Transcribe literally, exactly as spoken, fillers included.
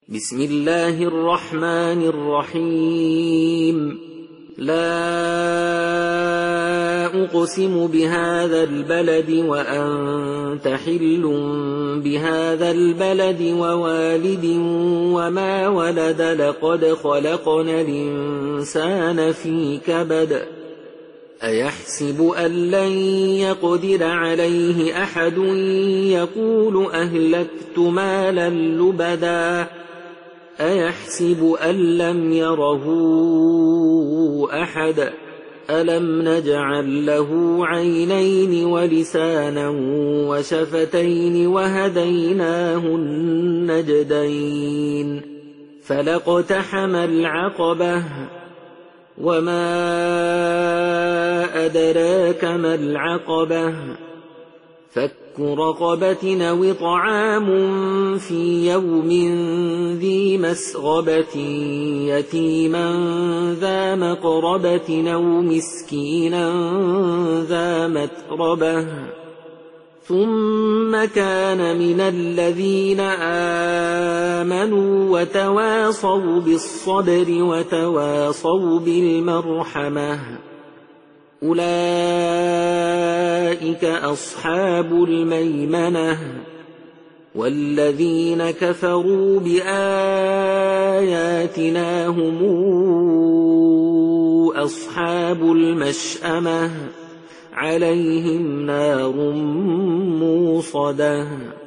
بسم الله الرحمن الرحيم لا أقسم بهذا البلد وأنت حل بهذا البلد ووالد وما ولد لقد خلقنا الإنسان في كبد أيحسب أن لن يقدر عليه أحد يقول أهلكت مالا لبدا أيحسب أن لم يره أحد ألم نجعل له عينين ولسانا وشفتين وهديناه النجدين فلاقتحم العقبة وما أدراك ما العقبة فك رقبة أو طعام في يوم ذي مسغبة يتيما ذا مقربة أو مسكينا ذا متربة ثم كان من الذين آمنوا وتواصوا بالصبر وتواصوا بالمرحمة أولئك أصحاب الميمنة والذين كفروا بآياتنا هم أصحاب المشأمة عليهم نار موصدة